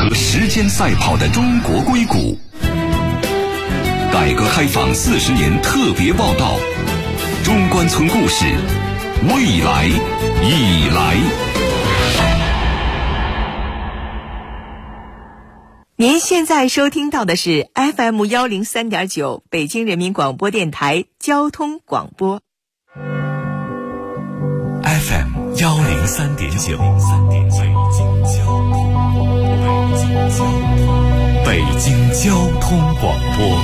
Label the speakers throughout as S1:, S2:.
S1: 和时间赛跑的中国硅谷。改革开放40年特别报道，中关村故事，未来已来。
S2: 您现在收听到的是 FM 103.9北京人民广播电台交通广播。
S1: FM 103.9，北京交通广播，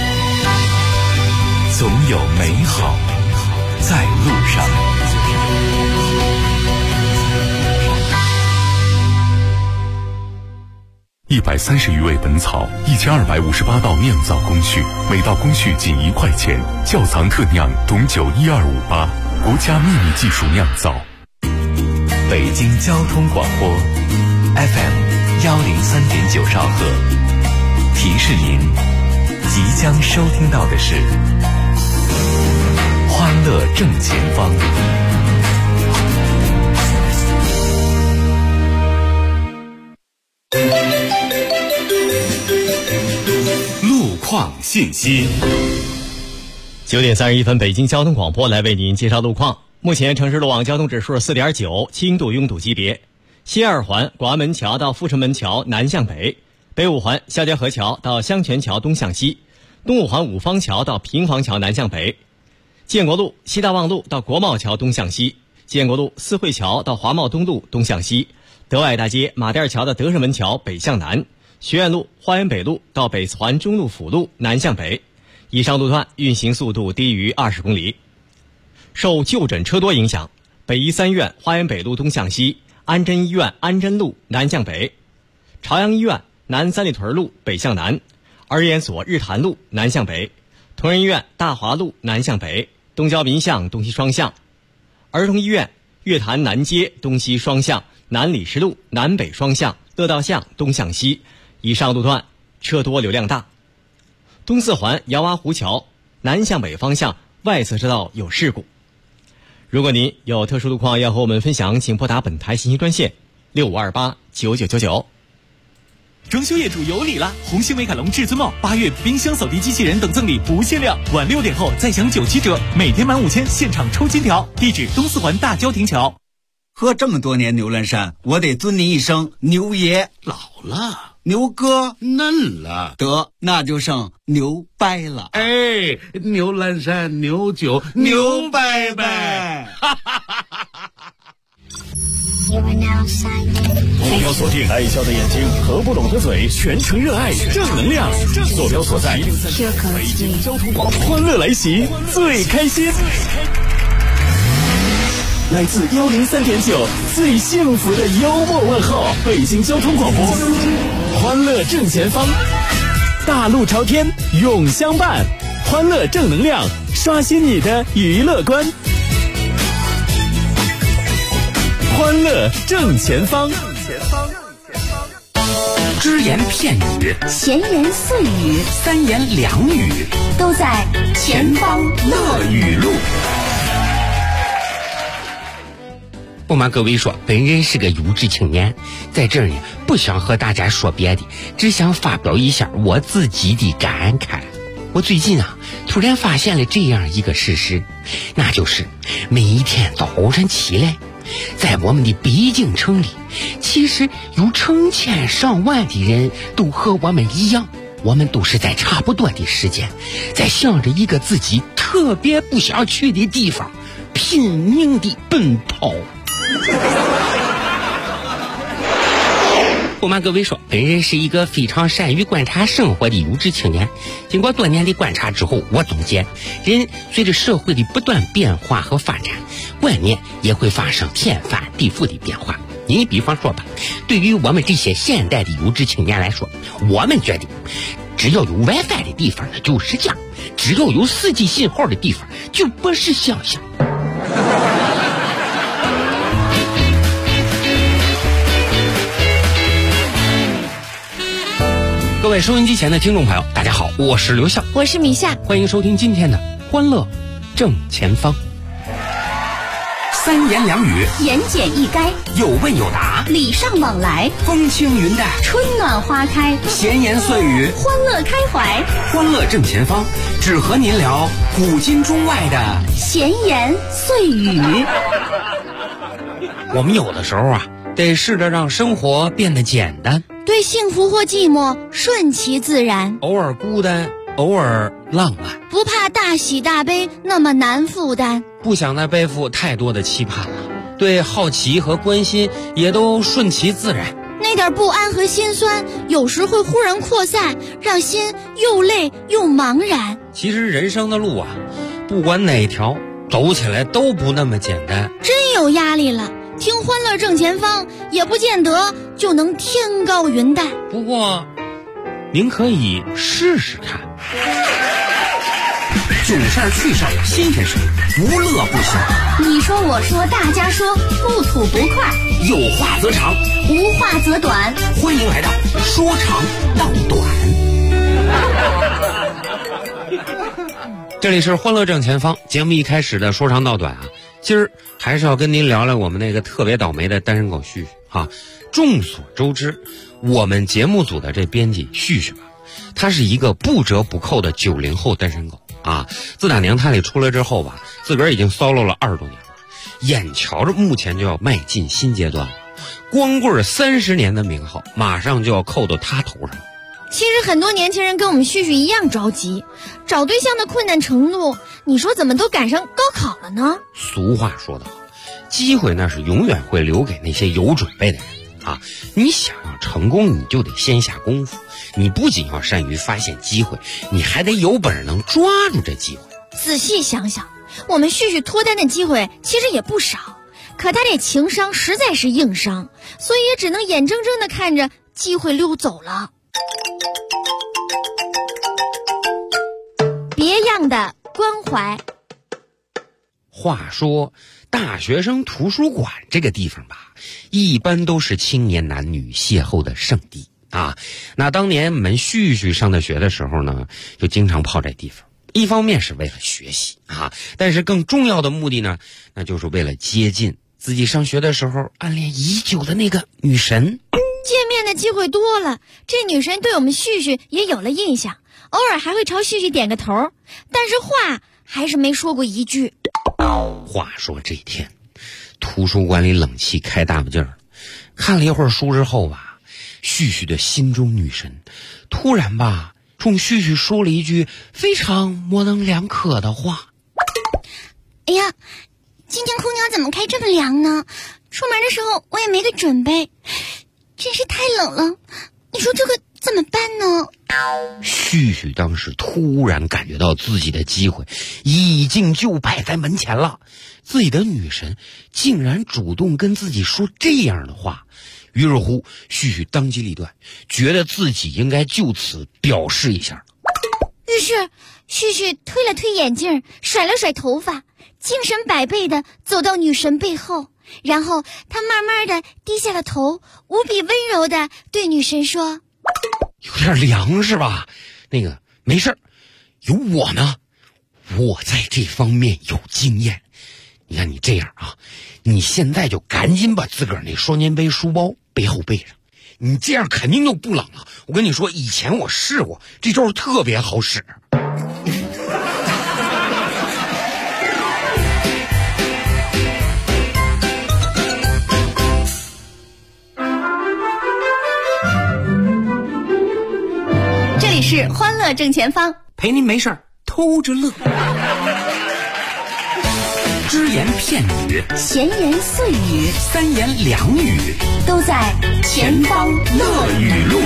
S1: 总有美好在路上。130余味本草，1258道酿造工序，每道工序仅1块钱。窖藏特酿董酒12588，国家秘密技术酿造。北京交通广播 FM 103.9兆赫，提示您即将收听到的是欢乐正前方。路况信息。
S3: 9点31分，北京交通广播来为您介绍路况。目前城市路网交通指数是 4.9， 轻度拥堵级别。西二环广安门桥到阜成门桥南向北，北五环肖家河桥到香泉桥东向西，东五环五方桥到平房桥南向北，建国路西大望路到国贸桥东向西，建国路四惠桥到华贸东路东向西，德外大街马甸桥的德胜门桥北向南，学院路花园北路到北四环中路辅路南向北，以上路段运行速度低于20公里。受就诊车多影响，北医三院花园北路东向西，安贞医院安贞路南向北，朝阳医院南三里屯路北向南，儿研所日坛路南向北，同仁医院大华路南向北，东交民巷东西双向，儿童医院月坛南街东西双向，南礼士路南北双向，乐道巷东向西，以上路段车多流量大。东四环姚洼湖桥南向北方向外侧车道有事故。如果您有特殊路况要和我们分享，请拨打本台信息专线65289999。
S4: 装修业主有礼了！红星美凯龙至尊帽8月冰箱扫地机器人等赠礼不限量，晚6点后再享97折，每天满5000现场抽金条。地址东四环大郊亭桥。
S5: 喝这么多年牛栏山，我得尊你一声牛爷。
S6: 老了，
S5: 牛哥
S6: 嫩了，
S5: 得那就剩牛掰了。
S6: 哎，牛栏山牛酒牛掰掰，哈哈哈哈哈！
S7: 目标锁定爱笑的眼睛，合不拢的嘴，全程热爱正能量。坐标所在北京交通广播，欢乐来袭，最开心。来自103.9最幸福的幽默问候，北京交通广播，欢乐正前方，大路朝天永相伴，欢乐正能量，刷新你的娱乐观。欢乐正前方，
S8: 只言片语，闲言碎语，三言两语，都在前方乐语录。
S9: 不瞒各位说，本人是个优质青年，在这儿呢，不想和大家说别的，只想发表一下我自己的感慨。我最近突然发现了这样一个事实，那就是每一天早晨起来，在我们的北京城里，其实有成千上万的人都和我们一样，我们都是在差不多的时间，在向着一个自己特别不想去的地方拼命地奔跑。不瞒各位说，本人是一个非常善于观察生活的优质青年。经过多年的观察之后，我总结，人随着社会的不断变化和发展，观念也会发生天翻地覆的变化。你比方说吧，对于我们这些现代的优质青年来说，我们觉得只要有 WiFi 的地方呢就是家，只要有4G 信号的地方就不是乡下。各位收音机前的听众朋友，大家好，我是刘笑，
S10: 我是米夏，
S9: 欢迎收听今天的欢乐正前方。
S8: 三言两语，言简意赅，有问有答，礼尚往来，风轻云淡，春暖花开，闲言碎语，欢乐开怀，欢乐正前方，只和您聊古今中外的闲言碎语。
S9: 我们有的时候啊，得试着让生活变得简单，
S10: 对幸福或寂寞顺其自然，
S9: 偶尔孤单，偶尔浪漫，
S10: 不怕大喜大悲那么难负担，
S9: 不想再背负太多的期盼了，对好奇和关心也都顺其自然。
S10: 那点不安和心酸有时会忽然扩散，让心又累又茫然。
S9: 其实人生的路啊，不管哪条走起来都不那么简单，
S10: 真有压力了，听欢乐正前方也不见得就能天高云淡，
S9: 不过您可以试试看。
S8: 囧事儿趣事儿新鲜事儿，无乐不休。
S10: 你说我说大家说，不吐不快，
S8: 有话则长，
S10: 无话则短。
S8: 欢迎来到说长道短。
S9: 这里是欢乐正前方，节目一开始的说长道短啊，今儿还是要跟您聊聊我们那个特别倒霉的单身狗旭旭哈。众所周知，我们节目组的这编辑旭旭吧，他是一个不折不扣的90后单身狗啊。自打娘胎里出来之后吧，自个儿已经骚扰了20多年了，眼瞧着目前就要迈进新阶段了，光棍30年的名号马上就要扣到他头上了。
S10: 其实很多年轻人跟我们旭旭一样着急，找对象的困难程度，你说怎么都赶上高考了呢？
S9: 俗话说得好，机会那是永远会留给那些有准备的人啊！你想要成功，你就得先下功夫。你不仅要善于发现机会，你还得有本事能抓住这机会。
S10: 仔细想想，我们旭旭脱单的机会其实也不少，可他这情商实在是硬伤，所以也只能眼睁睁地看着机会溜走了。别样的关怀。
S9: 话说大学生图书馆这个地方吧，一般都是青年男女邂逅的圣地啊。那当年我们旭旭上的学的时候呢，就经常泡这地方，一方面是为了学习啊，但是更重要的目的呢，那就是为了接近自己上学的时候暗恋已久的那个女神。
S10: 见面的机会多了，这女神对我们旭旭也有了印象，偶尔还会朝旭旭点个头，但是话还是没说过一句。
S9: 话说这一天，图书馆里冷气开大不劲儿，看了一会儿书之后吧，旭旭的心中女神突然吧冲旭旭说了一句非常模棱两可的话。
S10: 哎呀，今天空调怎么开这么凉呢？出门的时候我也没个准备，真是太冷了，你说这个怎么办呢？
S9: 旭旭当时突然感觉到自己的机会已经就摆在门前了，自己的女神竟然主动跟自己说这样的话。于是乎，旭旭当机立断，觉得自己应该就此表示一下。
S10: 于是旭旭推了推眼镜，甩了甩头发，精神百倍地走到女神背后，然后他慢慢地低下了头，无比温柔地对女神说：
S9: 有点凉是吧？那个没事，有我呢，我在这方面有经验。你看你这样啊，你现在就赶紧把自个儿那双肩背书包背后背上，你这样肯定就不冷了。我跟你说，以前我试过，这招特别好使。
S10: 这里是欢乐正前方，
S8: 陪您没事偷着乐。只言片语，
S10: 闲言碎语，
S8: 三言两语，
S10: 都在前方乐语录。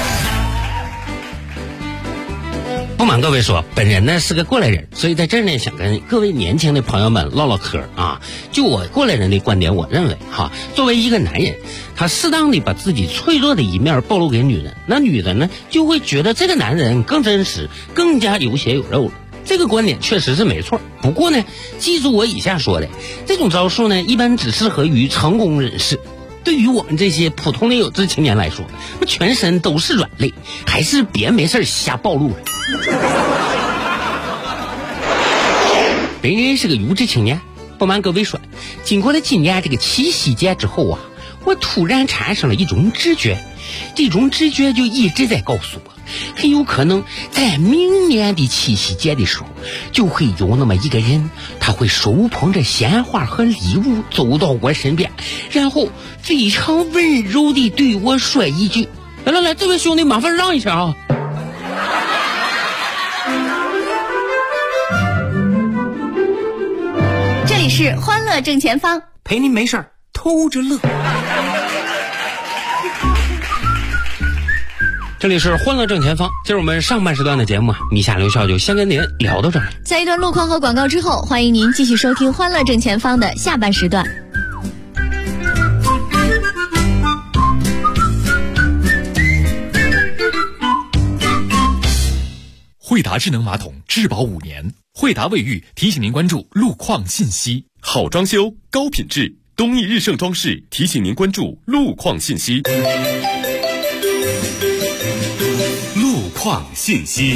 S9: 不瞒各位说，本人呢是个过来人，所以在这儿呢想跟各位年轻的朋友们唠唠嗑啊。就我过来人的观点，我认为哈，作为一个男人，他适当的把自己脆弱的一面暴露给女人，那女人呢就会觉得这个男人更真实，更加有血有肉了。这个观点确实是没错，不过呢，记住我以下说的，这种招数呢，一般只适合于成功人士。对于我们这些普通的有志青年来说，那全身都是软肋，还是别没事瞎暴露了。本人是个有志青年， 不瞒各位说，经过了今年这个七夕节之后啊，我突然产生了一种直觉，这种直觉就一直在告诉我，很有可能在明年的七夕节的时候，就会有那么一个人，他会手捧着鲜花和礼物走到我身边，然后非常温柔地对我说一句：来，这位兄弟麻烦让一下啊。
S11: 这里是欢乐正前方，
S8: 陪您没事儿偷着乐。
S9: 这里是欢乐正前方，今儿我们上半时段的节目米夏刘笑就先跟您聊到这儿。
S11: 在一段路况和广告之后，欢迎您继续收听欢乐正前方的下半时段。
S1: 惠达智能马桶质保5年，惠达卫浴提醒您关注路况信息。好装修高品质，东益日盛装饰提醒您关注路况信息。路况信息。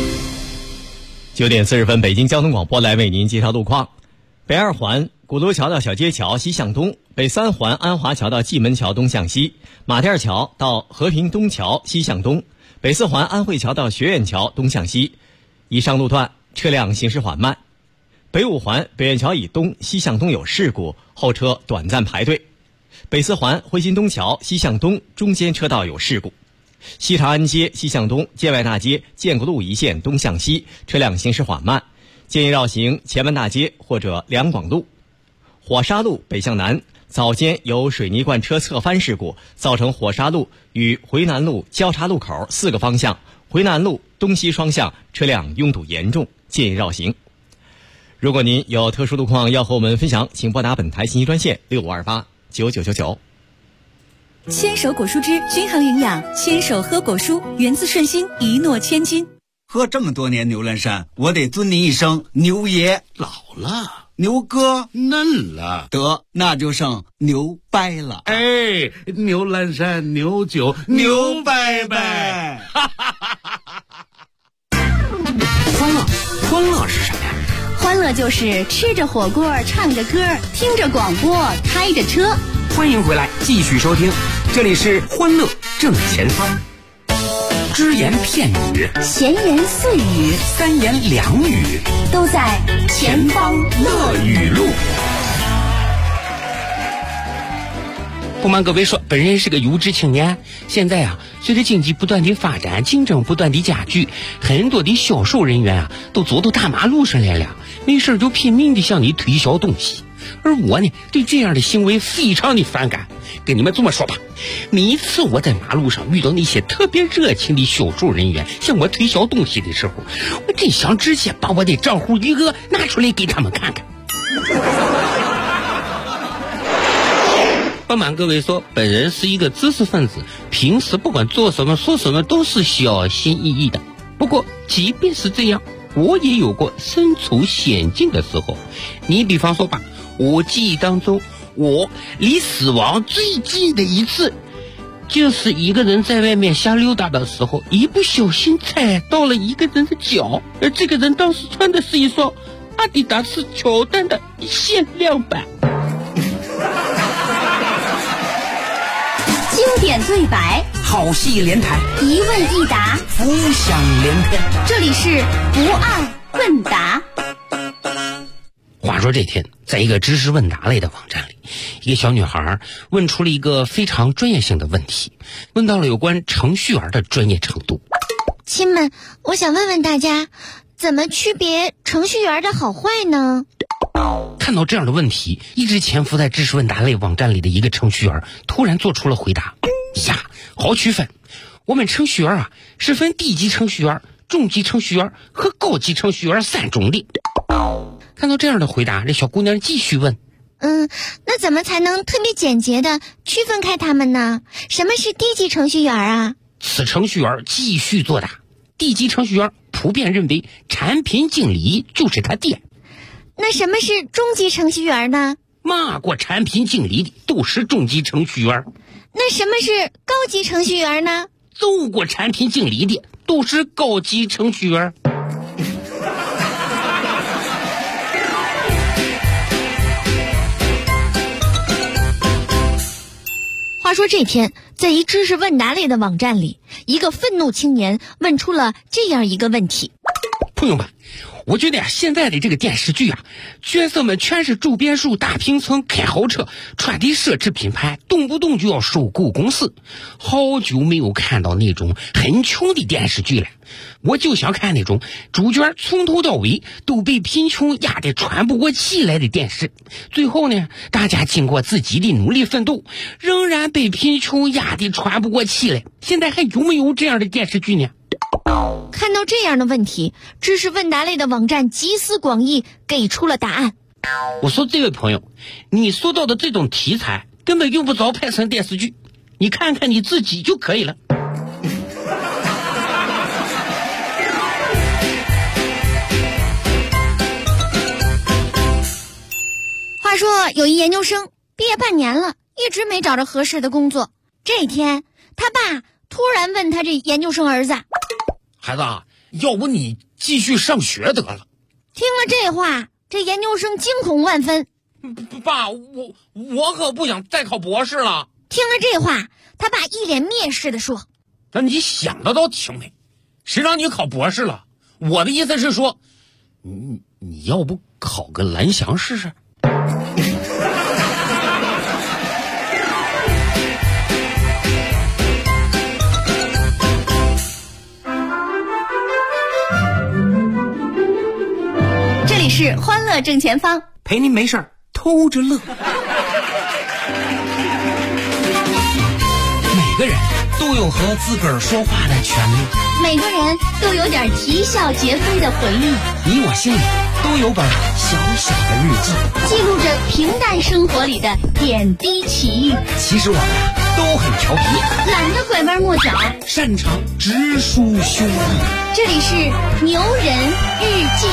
S3: 9点40分，北京交通广播来为您介绍路况。北2环鼓楼桥到小街桥西向东，北3环安华桥到蓟门桥东向西，马甸桥到和平东桥西向东，北4环安慧桥到学院桥东向西，以上路段车辆行驶缓慢。北5环北苑桥以东西向东有事故，后车短暂排队。北4环汇新东桥西向东中间车道有事故。西长安街西向东建外大街建国路一线东向西车辆行驶缓慢，建议绕行前门大街或者两广路。火沙路北向南早间有水泥罐车侧翻事故，造成火沙路与回南路交叉路口4个方向回南路东西双向车辆拥堵严重，建议绕行。如果您有特殊路况要和我们分享，请拨打本台信息专线65289999。
S12: 牵手果蔬汁均衡营养，牵手喝果蔬，源自顺心，一诺千金。
S5: 喝这么多年牛栏山，我得尊你一声牛爷。
S6: 老了，
S5: 牛哥
S6: 嫩了，
S5: 得那就剩牛掰了。
S6: 哎，牛栏山牛酒牛掰掰。
S8: 欢乐是什么呀？
S11: 欢乐就是吃着火锅，唱着歌，听着广播，开着车。
S8: 欢迎回来，继续收听，这里是欢乐正前方。只言片语，
S11: 闲言碎语，
S8: 三言两语，
S11: 都在前方乐语录。
S9: 不瞒各位说，本人是个有志青年。现在啊，随着经济不断的发展，竞争不断的加剧，很多的销售人员啊，都走到大马路上来了，没事就拼命的向你推销东西。而我呢，对这样的行为非常的反感。跟你们这么说吧，每一次我在马路上遇到那些特别热情的销售人员向我推销东西的时候，我真想直接把我的账户余额拿出来给他们看看。不瞒各位说，本人是一个知识分子，平时不管做什么说什么都是小心翼翼的。不过即便是这样，我也有过身处险境的时候。你比方说吧，我记忆当中，我离死亡最近的一次，就是一个人在外面瞎溜达的时候，一不小心踩到了一个人的脚，而这个人当时穿的是一双阿迪达斯乔丹的限量版。
S11: 经典对白，
S8: 好戏连台，
S11: 一问一答，
S8: 浮想联翩。
S11: 这里是不二问答。
S9: 话说这天，在一个知识问答类的网站里，一个小女孩问出了一个非常专业性的问题，问到了有关程序员的专业程度。
S10: 亲们，我想问问大家，怎么区别程序员的好坏呢？
S9: 看到这样的问题，一直潜伏在知识问答类网站里的一个程序员突然做出了回答。呀，好区分，我们程序员啊是分低级程序员、中级程序员和高级程序员3种的。看到这样的回答，这小姑娘继续问，
S10: 那怎么才能特别简洁的区分开他们呢？什么是低级程序员啊？
S9: 此程序员继续作答，低级程序员普遍认为产品经理就是他爹。
S10: 那什么是中级程序员呢？
S9: 骂过产品经理的都是中级程序员。
S10: 那什么是高级程序员呢？
S9: 揍过产品经理的都是高级程序员。
S10: 说这天，在一知识问答类的网站里，一个愤怒青年问出了这样一个问题：
S9: 朋友们，我觉得现在的这个电视剧角色们全是周边数、大平层、开豪车，穿的奢侈品牌，动不动就要收购公司。好久没有看到那种很穷的电视剧了，我就想看那种主角从头到尾都被贫穷压得喘不过气来的电视。最后呢，大家经过自己的努力奋斗，仍然被贫穷压得喘不过气来。现在还有没有这样的电视剧呢？
S10: 看到这样的问题，知识问答类的网站集思广益，给出了答案。
S9: 我说这位朋友，你说到的这种题材根本用不着拍成电视剧，你看看你自己就可以了。
S10: 话说有一研究生毕业半年了，一直没找着合适的工作。这天他爸突然问他这研究生儿子：
S9: 孩子啊，要不你继续上学得了。
S10: 听了这话，这研究生惊恐万分。
S9: 爸，我可不想再考博士了。
S10: 听了这话，他爸一脸蔑视地说：
S9: 那你想得到挺美，谁让你考博士了？我的意思是说，你要不考个蓝翔试试？
S11: 这里是欢乐正前方，
S8: 陪您没事儿偷着乐。每个人都有和自个儿说话的权利，
S11: 每个人都有点啼笑皆非的回忆。
S8: 你我心里都有本小小的日记，
S11: 记录着平淡生活里的点滴奇遇。
S8: 其实我们都很调皮，
S11: 懒得拐弯抹角，
S8: 擅长直抒胸臆。
S11: 这里是牛人日记。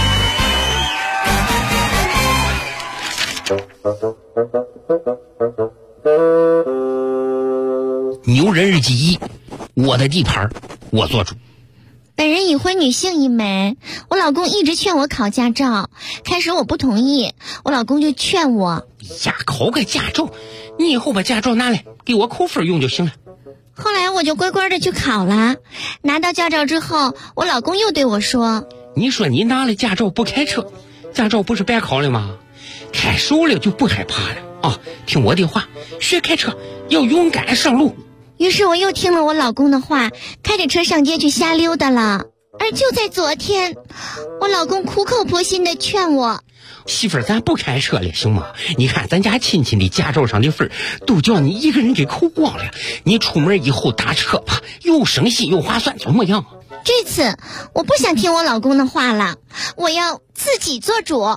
S9: 牛人日记1，我的地盘我做主。
S10: 本人已婚，女性一枚。我老公一直劝我考驾照，开始我不同意，我老公就劝我：
S9: 呀，考个驾照，你以后把驾照拿来给我扣分用就行了。
S10: 后来我就乖乖的去考了。拿到驾照之后，我老公又对我说：
S9: 你说你拿了驾照不开车，驾照不是白考了吗？开熟了就不害怕了啊！听我的话，学开车要勇敢上路。
S10: 于是我又听了我老公的话，开着车上街去瞎溜达了。而就在昨天，我老公苦口婆心的劝我：
S9: 媳妇儿，咱不开车了行吗？你看咱家亲戚的驾照上的分都叫你一个人给扣光了，你出门以后打车吧，又省心又划算，怎么样？
S10: 这次我不想听我老公的话了，我要自己做主。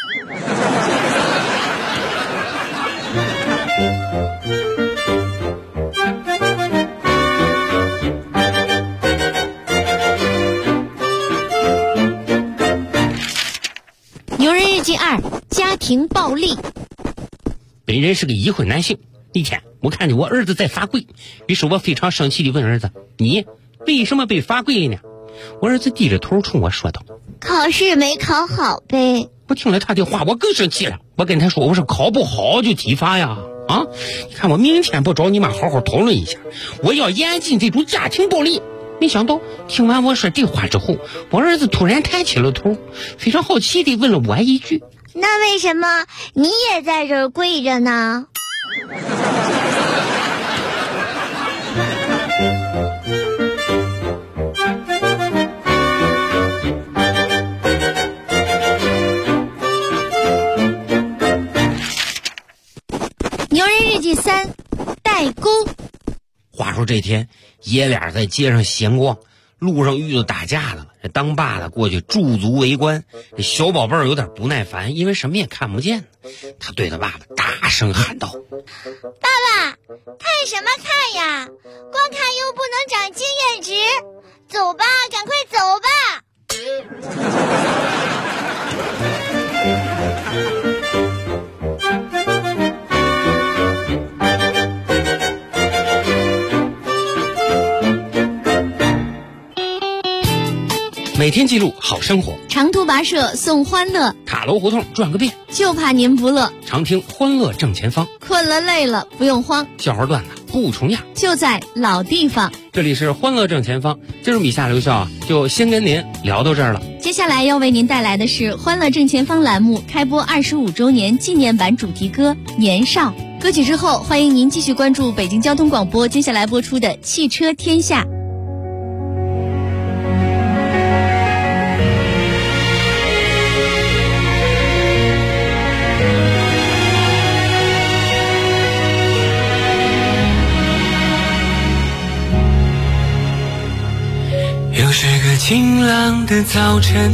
S10: 牛人日记2：家庭暴力。
S9: 本人是个已婚男性，那天我看见我儿子在罚跪，于是我非常生气地问儿子：你为什么被罚跪呢？我儿子低着头冲我说道：
S10: 考试没考好呗。
S9: 我听了他的话，我更生气了。我跟他说：我说考不好就体罚呀！啊，你看我明天不找你妈好好讨论一下，我要严禁这种家庭暴力。没想到听完我说这话之后，我儿子突然抬起了头，非常好奇地问了我一句：
S10: 那为什么你也在这儿跪着呢？牛人日记3：代沟。
S9: 话说这天爷俩在街上闲逛，路上遇到打架的了，这当爸的过去驻足围观。这小宝贝儿有点不耐烦，因为什么也看不见，他对他爸爸大声喊道：
S10: 爸爸，看什么看呀？光看又不能长经验值，走吧，赶快走吧。
S9: 每天记录好生活，
S10: 长途跋涉送欢乐，
S9: 塔楼胡同转个遍，
S10: 就怕您不乐。
S9: 常听欢乐正前方，
S10: 困了累了不用慌，
S9: 笑话段子不重样，
S11: 就在老地方。
S9: 这里是欢乐正前方，今儿米夏刘笑就先跟您聊到这儿了。
S11: 接下来要为您带来的是欢乐正前方栏目开播25周年纪念版主题歌《年少》。歌曲之后，欢迎您继续关注北京交通广播接下来播出的汽车天下。
S13: 又是个晴朗的早晨，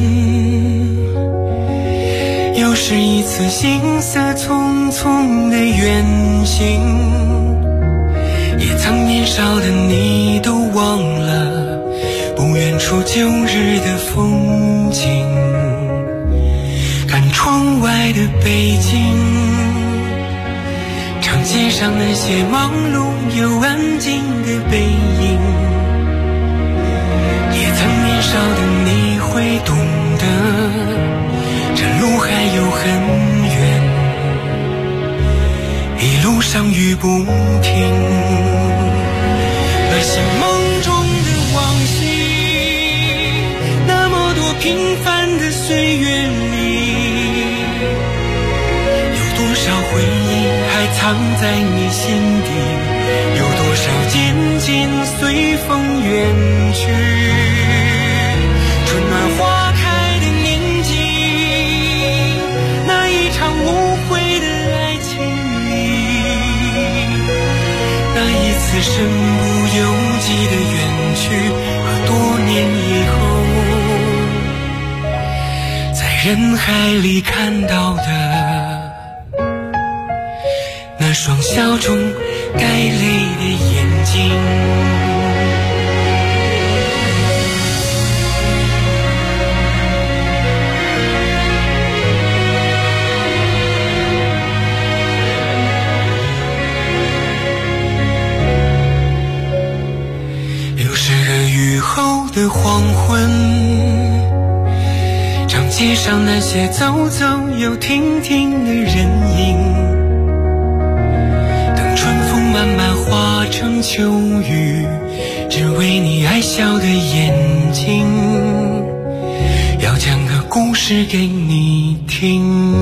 S13: 又是一次行色匆匆的远行，也曾年少的你都忘了不远处旧日的风景。看窗外的北京，长街上那些忙碌又安静的背影，也曾年少的你会懂得，这路还有很远，一路上雨不停。那些梦中的往昔，那么多平凡的岁月里，有多少回忆还藏在你心底，有多少渐渐随风远去。春暖花开的宁静，那一场无悔的爱情里，那一次身不由己的远去，和多年以后在人海里看到的那双笑中带泪的眼睛。雨后的黄昏，长街上那些走走又停停的人影，等春风慢慢化成秋雨，只为你爱笑的眼睛，要讲个故事给你听。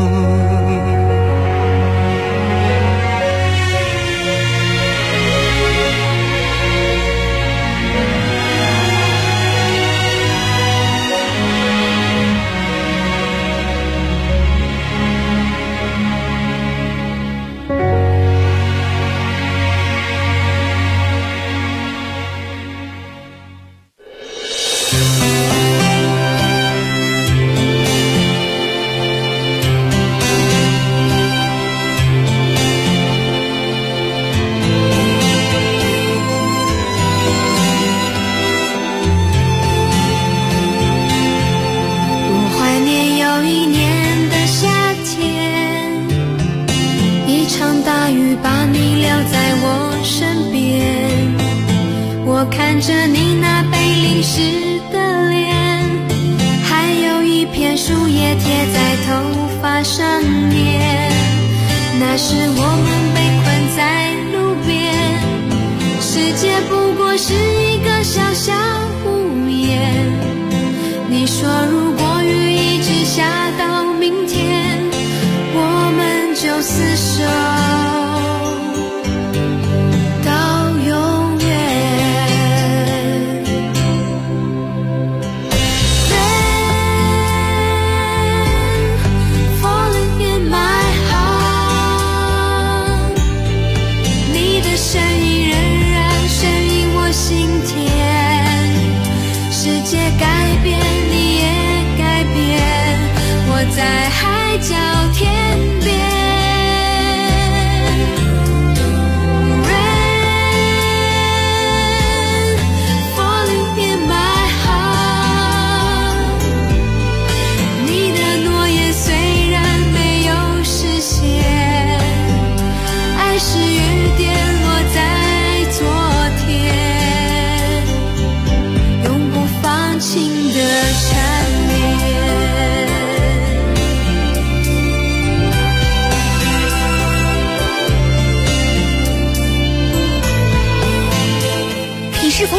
S14: 看着你那被淋湿的脸，还有一片树叶贴在头发上面，那时我们被困在路边，世界不过是一个小小屋檐。你说如果雨一直下到明天，我们就厮守心跳。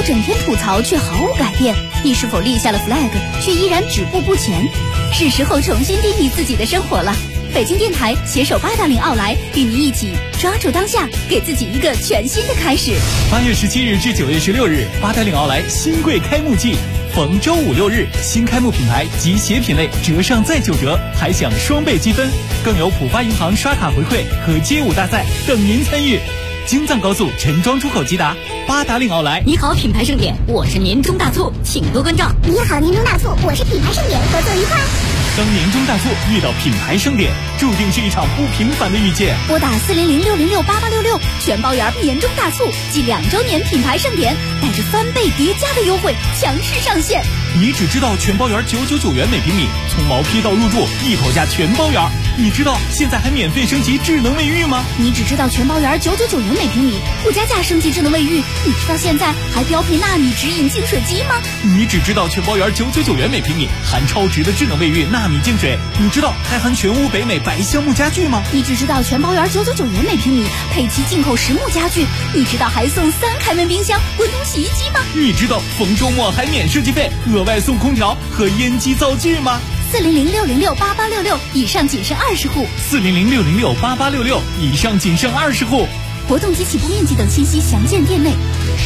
S12: 整天吐槽却毫无改变？你是否立下了 flag 却依然止步不前？是时候重新定义自己的生活了。北京电台携手八达岭奥莱，与您一起抓住当下，给自己一个全新的开始。
S4: 8月17日至9月16日，八达岭奥莱新柜开幕季，逢周5、6日，新开幕品牌及鞋品类折上再9折，还享双倍积分，更有浦发银行刷卡回馈和街舞大赛等您参与。京藏高速陈庄出口吉达，八达岭奥莱。
S15: 你好，品牌盛典，我是年终大促，请多关照。
S16: 你好，年终大促，我是品牌盛典，合作愉快。
S4: 当年终大促遇到品牌盛典，注定是一场不平凡的遇见。
S12: 拨打400-606-8866，全包圆年终大促暨2周年品牌盛典，带着翻倍叠加的优惠强势上线。
S4: 你只知道全包圆999元每平米，从毛坯到入住一口价全包圆。你知道现在还免费升级智能卫浴吗？
S12: 你只知道全包圆999元每平米，不加价升级智能卫浴。你知道现在还标配纳米直饮净水机吗？
S4: 你只知道全包圆999元每平米，含超值的智能卫浴纳米净水。你知道还含全屋北美白橡木家具吗？
S12: 你只知道全包圆999元每平米，配齐进口实木家具。你知道还送3开门冰箱、滚筒洗衣机吗？
S4: 你知道逢周末还免设计费，额外送空调和烟机灶具吗
S12: ？400-606-8866，以上仅剩20户。
S4: 400-606-8866，以上仅剩20户。
S12: 活动及起步面积等信息详见店内。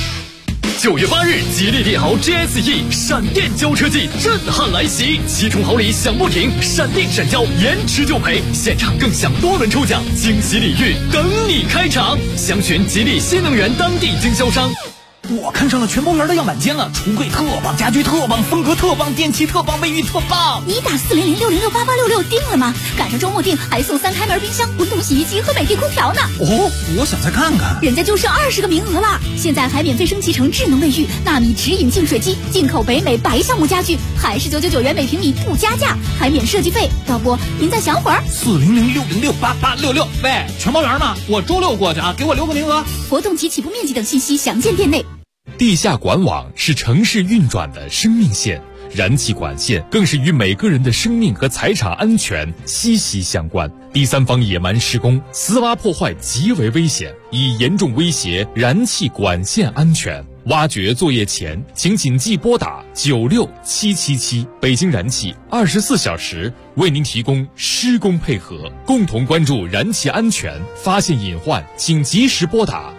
S17: 9月8日，吉利帝豪 GSE 闪电交车季震撼来袭，7重好礼享不停，闪电闪交，延迟就赔，现场更享多轮抽奖，惊喜礼遇等你开场。详询吉利新能源当地经销商。
S4: 我看上了全包圆的样板间了，橱柜特棒，家具特棒，风格特棒，电器特棒，卫浴特棒。
S12: 你打400-606-8866定了吗？赶上周末定还送3开门冰箱、滚筒洗衣机和美的空调呢。
S4: 哦，我想再看看。
S12: 人家就剩20个名额了，现在还免费升级成智能卫浴、纳米直饮净水机，进口北美白橡木家具，还是999元每平米不加价，还免设计费。要不您再想会儿
S4: ？400-606-8866。喂，全包圆吗？我周6过去啊，给我留个名额。
S12: 活动及起步面积等信息详见店内。
S1: 地下管网是城市运转的生命线，燃气管线更是与每个人的生命和财产安全息息相关。第三方野蛮施工、私挖破坏极为危险，已严重威胁燃气管线安全。挖掘作业前，请谨记拨打96777，北京燃气24小时为您提供施工配合，共同关注燃气安全，发现隐患请及时拨打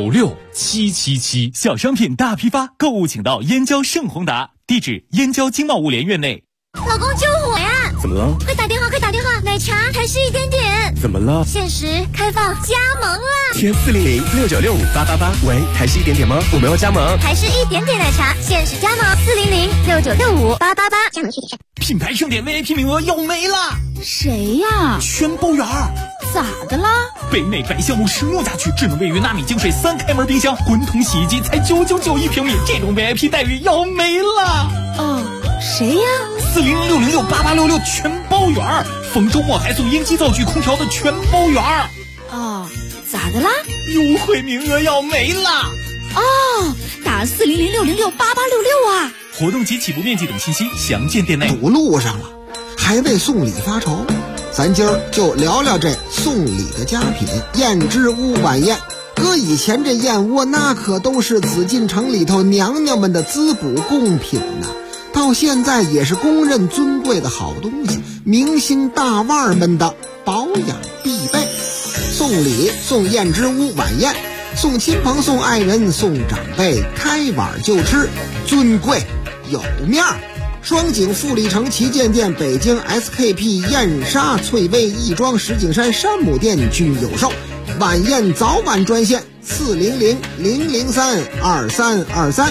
S1: 96777。
S4: 小商品大批发，购物请到燕郊盛宏达，地址燕郊经贸物联院内。
S10: 老公救火呀！
S6: 怎么了？
S10: 快打电话，快打电话！奶茶还是一点点。
S6: 怎么了？
S10: 限时开放加盟了。
S6: 填400-696-5888。喂，还是一点点吗？我们要加盟。
S10: 还是一点点奶茶，限时加盟400-696-5888。加盟具体
S4: 品牌盛典 VIP 名额要没了。
S12: 谁呀？
S4: 全包圆。
S12: 咋的啦？
S4: 北美白橡木实木家具，智能卫浴，纳米净水，3开门冰箱，滚筒洗衣机才999一平米，这种 VIP 待遇要没了。
S12: 哦，谁呀
S4: ？400-606-8866全包圆，逢周末还送烟机灶具空调的全包圆。
S12: 哦，咋的啦？
S4: 优惠名额要没了。
S12: 哦，打400-606-8866啊！
S4: 活动及起步面积等信息详见店内。
S18: 堵路上了，还为送礼发愁。咱今儿就聊聊这送礼的佳品燕之屋晚宴。搁以前这燕窝那可都是紫禁城里头娘娘们的滋补贡品呢，到现在也是公认尊贵的好东西，明星大腕们的保养必备。送礼送燕之屋晚宴，送亲朋送爱人送长辈，开碗就吃，尊贵有面儿。双井富力城旗舰店、北京 SKP 燕莎翠微亦庄石景山山姆店均有售。晚宴早晚专线400-003-2323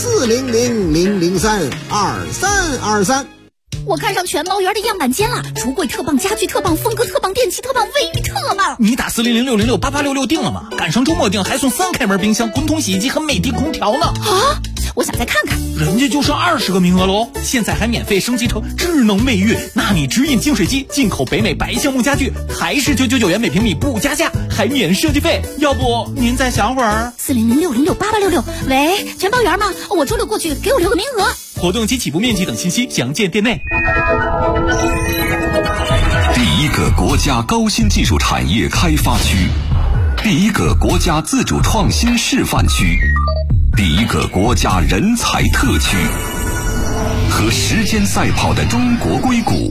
S18: 400-003-2323。
S12: 我看上全包圆的样板间了，橱柜特棒，家具特棒，风格特棒，电器特棒，卫浴特棒。
S4: 你打400-606-8866定了吗？赶上周末定还送3开门冰箱、滚筒洗衣机和美的空调呢。
S12: 啊！我想再看看。
S4: 人家就剩20个名额喽，现在还免费升级成智能卫浴、纳米直饮净水机，进口北美白橡木家具，还是999元每平米不加价，还免设计费。要不您再想会儿
S12: ？400-606-8866。喂，全包圆吗？我周6过去，给我留个名额。
S4: 活动及起步面积等信息详见店内。
S1: 第一个国家高新技术产业开发区，第一个国家自主创新示范区， 第一个国家人才特区。和时间赛跑的中国硅谷